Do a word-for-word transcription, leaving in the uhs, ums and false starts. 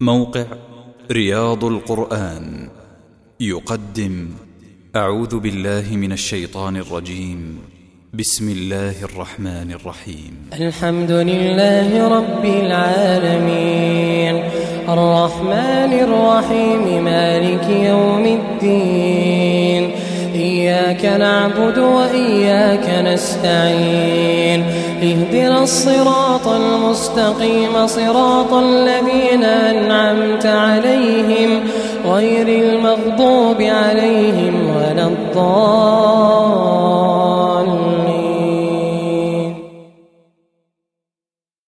موقع رياض القرآن يقدم أعوذ بالله من الشيطان الرجيم. بسم الله الرحمن الرحيم. الحمد لله رب العالمين الرحمن الرحيم مالك يوم الدين. إياك نعبد وإياك نستعين. اهدنا الصراط المستقيم صراط الذين أنعمت عليهم غير المغضوب عليهم ولا الضالين.